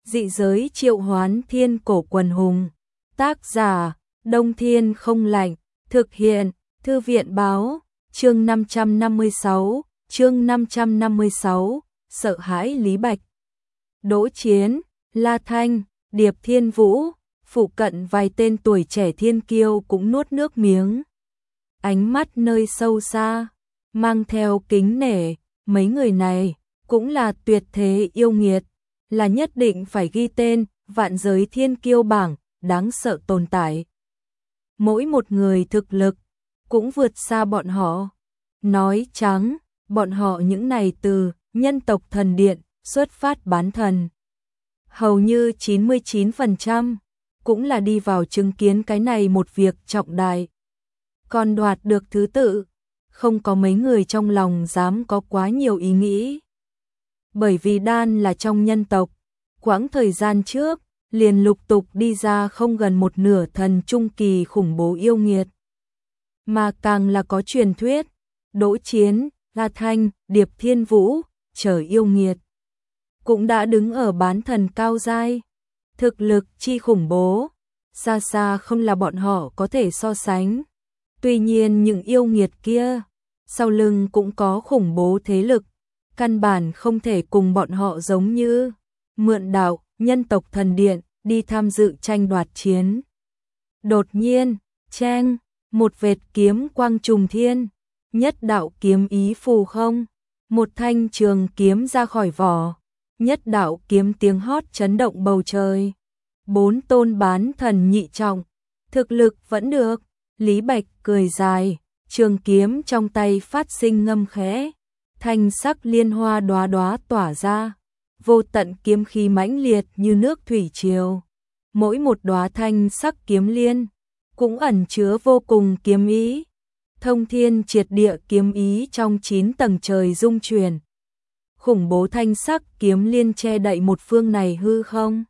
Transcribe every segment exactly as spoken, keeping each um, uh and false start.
Dị giới triệu hoán thiên cổ quần hùng. Tác giả, Đông Thiên không lạnh. Thực hiện, Thư viện báo. Chương năm trăm năm mươi sáu, chương năm trăm năm mươi sáu, sợ hãi Lý Bạch. Đỗ Chiến, La Thanh, Điệp Thiên Vũ, phụ cận vài tên tuổi trẻ thiên kiêu cũng nuốt nước miếng. Ánh mắt nơi sâu xa, mang theo kính nể, mấy người này cũng là tuyệt thế yêu nghiệt, là nhất định phải ghi tên vạn giới thiên kiêu bảng, đáng sợ tồn tại. Mỗi một người thực lực cũng vượt xa bọn họ. Nói trắng, bọn họ những này từ nhân tộc thần điện xuất phát bán thần. Hầu như chín mươi chín phần trăm cũng là đi vào chứng kiến cái này một việc trọng đại. Còn đoạt được thứ tự, không có mấy người trong lòng dám có quá nhiều ý nghĩ. Bởi vì đan là trong nhân tộc, quãng thời gian trước, liền lục tục đi ra không gần một nửa thần trung kỳ khủng bố yêu nghiệt. Mà càng là có truyền thuyết, Đỗ Chiến, La Thanh, Điệp Thiên Vũ, chờ yêu nghiệt. Cũng đã đứng ở bán thần cao giai, thực lực chi khủng bố, xa xa không là bọn họ có thể so sánh. Tuy nhiên những yêu nghiệt kia, sau lưng cũng có khủng bố thế lực, căn bản không thể cùng bọn họ giống như mượn đạo, nhân tộc thần điện, đi tham dự tranh đoạt chiến. Đột nhiên, cheng, một vệt kiếm quang trùng thiên, nhất đạo kiếm ý phù không, một thanh trường kiếm ra khỏi vỏ, nhất đạo kiếm tiếng hót chấn động bầu trời. Bốn tôn bán thần nhị trọng, thực lực vẫn được, Lý Bạch cười dài, trường kiếm trong tay phát sinh ngâm khẽ, thanh sắc liên hoa đóa đóa tỏa ra, vô tận kiếm khí mãnh liệt như nước thủy triều. Mỗi một đóa thanh sắc kiếm liên cũng ẩn chứa vô cùng kiếm ý, thông thiên triệt địa kiếm ý trong chín tầng trời dung chuyển. Khủng bố thanh sắc kiếm liên che đậy một phương này hư không.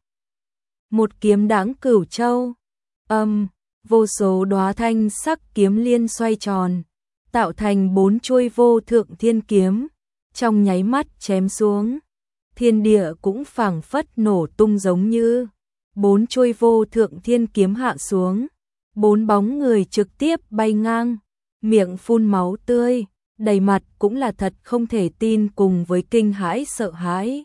Một kiếm đãng cửu châu, âm, vô số đóa thanh sắc kiếm liên xoay tròn, tạo thành bốn chuôi vô thượng thiên kiếm, trong nháy mắt chém xuống. Thiên địa cũng phảng phất nổ tung giống như bốn chuôi vô thượng thiên kiếm hạ xuống, bốn bóng người trực tiếp bay ngang, miệng phun máu tươi, đầy mặt cũng là thật không thể tin cùng với kinh hãi sợ hãi.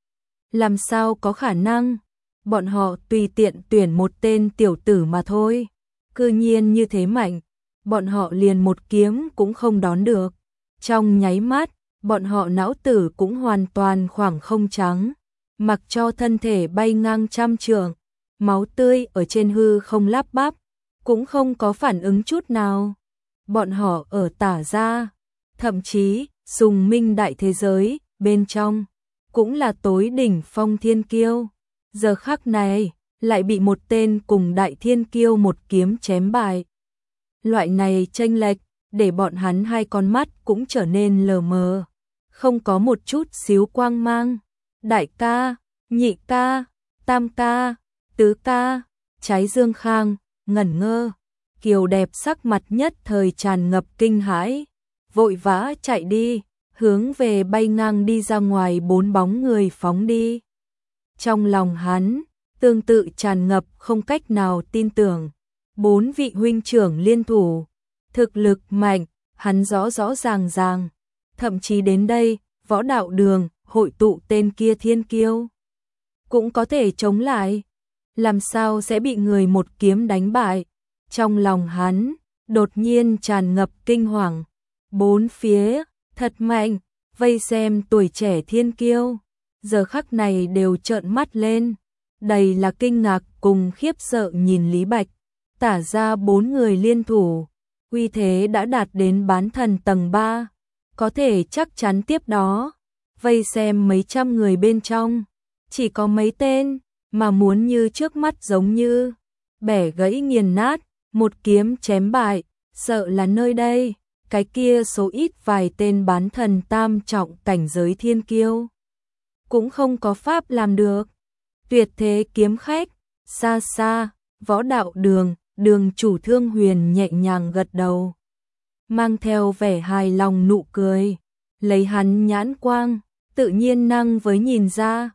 Làm sao có khả năng, bọn họ tùy tiện tuyển một tên tiểu tử mà thôi, cư nhiên như thế mạnh, bọn họ liền một kiếm cũng không đón được. Trong nháy mắt, bọn họ não tử cũng hoàn toàn khoảng không trắng, mặc cho thân thể bay ngang trăm trượng, máu tươi ở trên hư không lắp bắp, cũng không có phản ứng chút nào. Bọn họ ở tả ra, thậm chí sùng minh đại thế giới bên trong cũng là tối đỉnh phong thiên kiêu, giờ khắc này lại bị một tên cùng đại thiên kiêu một kiếm chém bại. Loại này chênh lệch để bọn hắn hai con mắt cũng trở nên lờ mờ, không có một chút xíu quang mang. Đại ca, nhị ca, tam ca, tứ ca, Trái Dương Khang ngẩn ngơ, kiều đẹp sắc mặt nhất thời tràn ngập kinh hãi, vội vã chạy đi, hướng về bay ngang đi ra ngoài bốn bóng người phóng đi. Trong lòng hắn, tương tự tràn ngập không cách nào tin tưởng, bốn vị huynh trưởng liên thủ, thực lực mạnh, hắn rõ rõ ràng ràng, thậm chí đến đây, võ đạo đường, hội tụ tên kia thiên kiêu, cũng có thể chống lại, làm sao sẽ bị người một kiếm đánh bại. Trong lòng hắn, đột nhiên tràn ngập kinh hoàng, bốn phía, thật mạnh, vây xem tuổi trẻ thiên kiêu, giờ khắc này đều trợn mắt lên, đầy là kinh ngạc cùng khiếp sợ nhìn Lý Bạch, tả ra bốn người liên thủ, uy thế đã đạt đến bán thần tầng ba, có thể chắc chắn tiếp đó, vây xem mấy trăm người bên trong, chỉ có mấy tên, mà muốn như trước mắt giống như bẻ gãy nghiền nát, một kiếm chém bại, sợ là nơi đây, cái kia số ít vài tên bán thần tam trọng cảnh giới thiên kiêu, cũng không có pháp làm được. Tuyệt thế kiếm khách, xa xa, võ đạo đường, đường chủ Thương Huyền nhẹ nhàng gật đầu, mang theo vẻ hài lòng nụ cười, lấy hắn nhãn quang, tự nhiên năng với nhìn ra,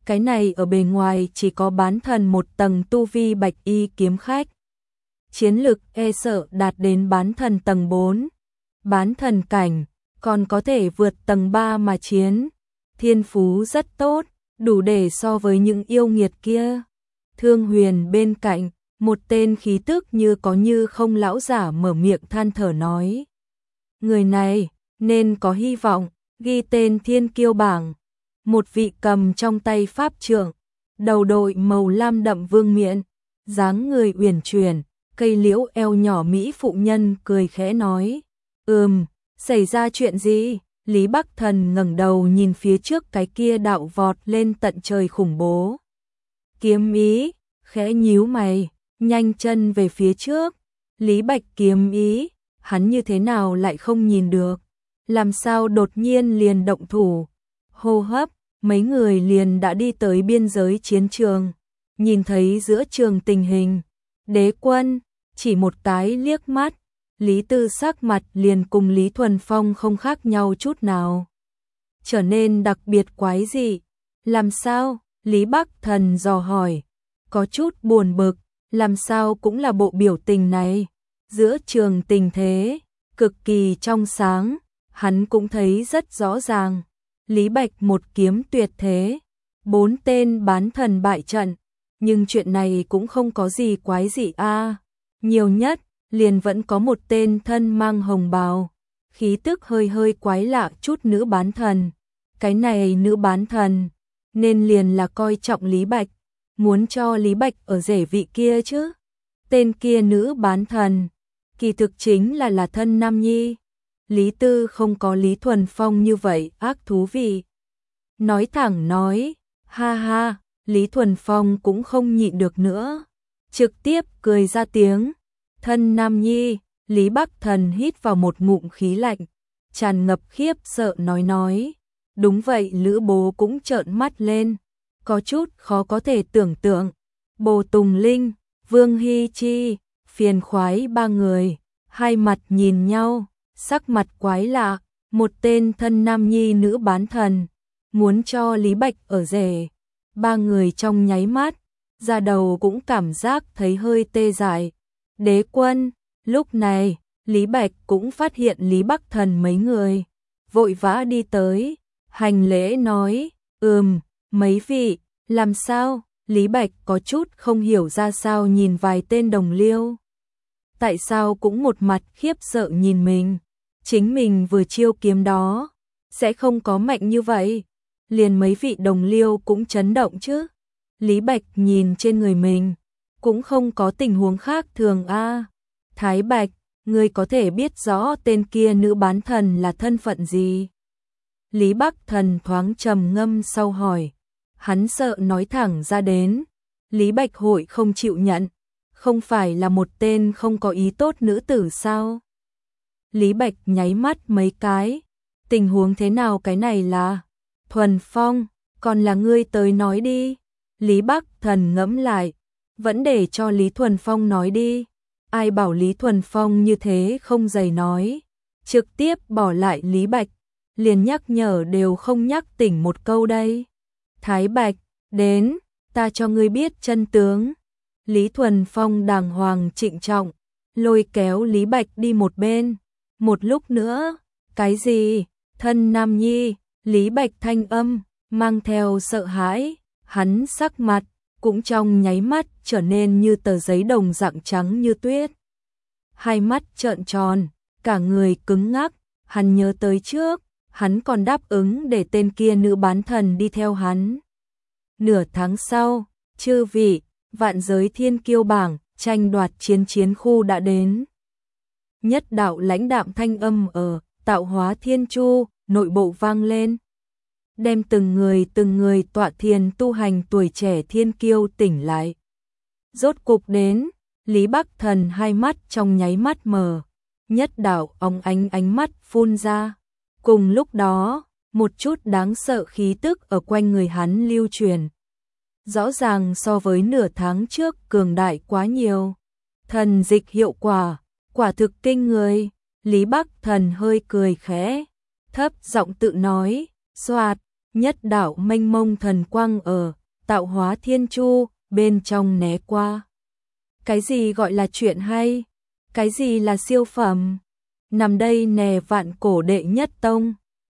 cái này ở bề ngoài chỉ có bán thần một tầng tu vi bạch y kiếm khách. Chiến lực e sợ đạt đến bán thần tầng bốn, bán thần cảnh, còn có thể vượt tầng ba mà chiến. Thiên phú rất tốt, đủ để so với những yêu nghiệt kia. Thương Huyền bên cạnh, một tên khí tức như có như không lão giả mở miệng than thở nói. Người này, nên có hy vọng, ghi tên thiên kiêu bảng. Một vị cầm trong tay pháp trượng, đầu đội màu lam đậm vương miện, dáng người uyển chuyển, cây liễu eo nhỏ mỹ phụ nhân cười khẽ nói. Ừm, xảy ra chuyện gì? Lý Bắc Thần ngẩng đầu nhìn phía trước cái kia đạo vọt lên tận trời khủng bố. Kiếm ý, khẽ nhíu mày, nhanh chân về phía trước. Lý Bạch kiếm ý, hắn như thế nào lại không nhìn được? Làm sao đột nhiên liền động thủ? Hô hấp, mấy người liền đã đi tới biên giới chiến trường. Nhìn thấy giữa trường tình hình, Đế Quân chỉ một cái liếc mắt, Lý Tư sắc mặt liền cùng Lý Thuần Phong không khác nhau chút nào, trở nên đặc biệt quái dị. Làm sao? Lý Bắc Thần dò hỏi, có chút buồn bực, làm sao cũng là bộ biểu tình này. Giữa trường tình thế cực kỳ trong sáng, hắn cũng thấy rất rõ ràng. Lý Bạch một kiếm tuyệt thế, bốn tên bán thần bại trận, nhưng chuyện này cũng không có gì quái dị a. À. Nhiều nhất liền vẫn có một tên thân mang hồng bào, khí tức hơi hơi quái lạ chút nữ bán thần. Cái này nữ bán thần, nên liền là coi trọng Lý Bạch, muốn cho Lý Bạch ở rể vị kia chứ. Tên kia nữ bán thần, kỳ thực chính là là thân nam nhi. Lý Tư không có Lý Thuần Phong như vậy ác thú vị. Nói thẳng nói, ha ha, Lý Thuần Phong cũng không nhịn được nữa, trực tiếp cười ra tiếng. Thân nam nhi, Lý Bắc Thần hít vào một ngụm khí lạnh, tràn ngập khiếp sợ nói nói. Đúng vậy, Lữ Bố cũng trợn mắt lên, có chút khó có thể tưởng tượng. Bồ Tùng Linh, Vương Hy Chi, phiền khoái ba người, hai mặt nhìn nhau, sắc mặt quái lạ. Một tên thân nam nhi nữ bán thần, muốn cho Lý Bạch ở rể. Ba người trong nháy mắt, da đầu cũng cảm giác thấy hơi tê dại. Đế Quân, lúc này, Lý Bạch cũng phát hiện Lý Bắc Thần mấy người, vội vã đi tới, hành lễ nói, ừm, mấy vị, làm sao? Lý Bạch có chút không hiểu ra sao nhìn vài tên đồng liêu. Tại sao cũng một mặt khiếp sợ nhìn mình, chính mình vừa chiêu kiếm đó, sẽ không có mạnh như vậy, liền mấy vị đồng liêu cũng chấn động chứ. Lý Bạch nhìn trên người mình, cũng không có tình huống khác thường a. À. Thái Bạch, ngươi có thể biết rõ tên kia nữ bán thần là thân phận gì? Lý Bắc Thần thoáng trầm ngâm sau hỏi, hắn sợ nói thẳng ra đến, Lý Bạch hội không chịu nhận, không phải là một tên không có ý tốt nữ tử sao? Lý Bạch nháy mắt mấy cái, tình huống thế nào cái này là? Thuần Phong, còn là ngươi tới nói đi. Lý Bắc Thần ngẫm lại, vẫn để cho Lý Thuần Phong nói đi. Ai bảo Lý Thuần Phong như thế không dày nói, trực tiếp bỏ lại Lý Bạch, liền nhắc nhở đều không nhắc tỉnh một câu đây. Thái Bạch, đến, ta cho ngươi biết chân tướng. Lý Thuần Phong đàng hoàng trịnh trọng, lôi kéo Lý Bạch đi một bên. Một lúc nữa, cái gì? Thân nam nhi, Lý Bạch thanh âm, mang theo sợ hãi, hắn sắc mặt, cũng trong nháy mắt trở nên như tờ giấy đồng dạng trắng như tuyết. Hai mắt trợn tròn, cả người cứng ngắc, hắn nhớ tới trước, hắn còn đáp ứng để tên kia nữ bán thần đi theo hắn. Nửa tháng sau, chư vị, vạn giới thiên kiêu bảng, tranh đoạt chiến chiến khu đã đến. Nhất đạo lãnh đạm thanh âm ở Tạo Hóa Thiên Chu nội bộ vang lên, đem từng người từng người tọa thiền tu hành tuổi trẻ thiên kiêu tỉnh lại. Rốt cục đến, Lý Bắc Thần hai mắt trong nháy mắt mờ, nhất đạo óng ánh ánh mắt phun ra. Cùng lúc đó, một chút đáng sợ khí tức ở quanh người hắn lưu truyền. Rõ ràng so với nửa tháng trước cường đại quá nhiều. Thần dịch hiệu quả, quả thực kinh người. Lý Bắc Thần hơi cười khẽ, thấp giọng tự nói, xoạt, nhất đạo mênh mông thần quang ở tạo hóa thiên chu, bên trong né qua. Cái gì gọi là chuyện hay? Cái gì là siêu phẩm? Nằm đây nè vạn cổ đệ nhất tông,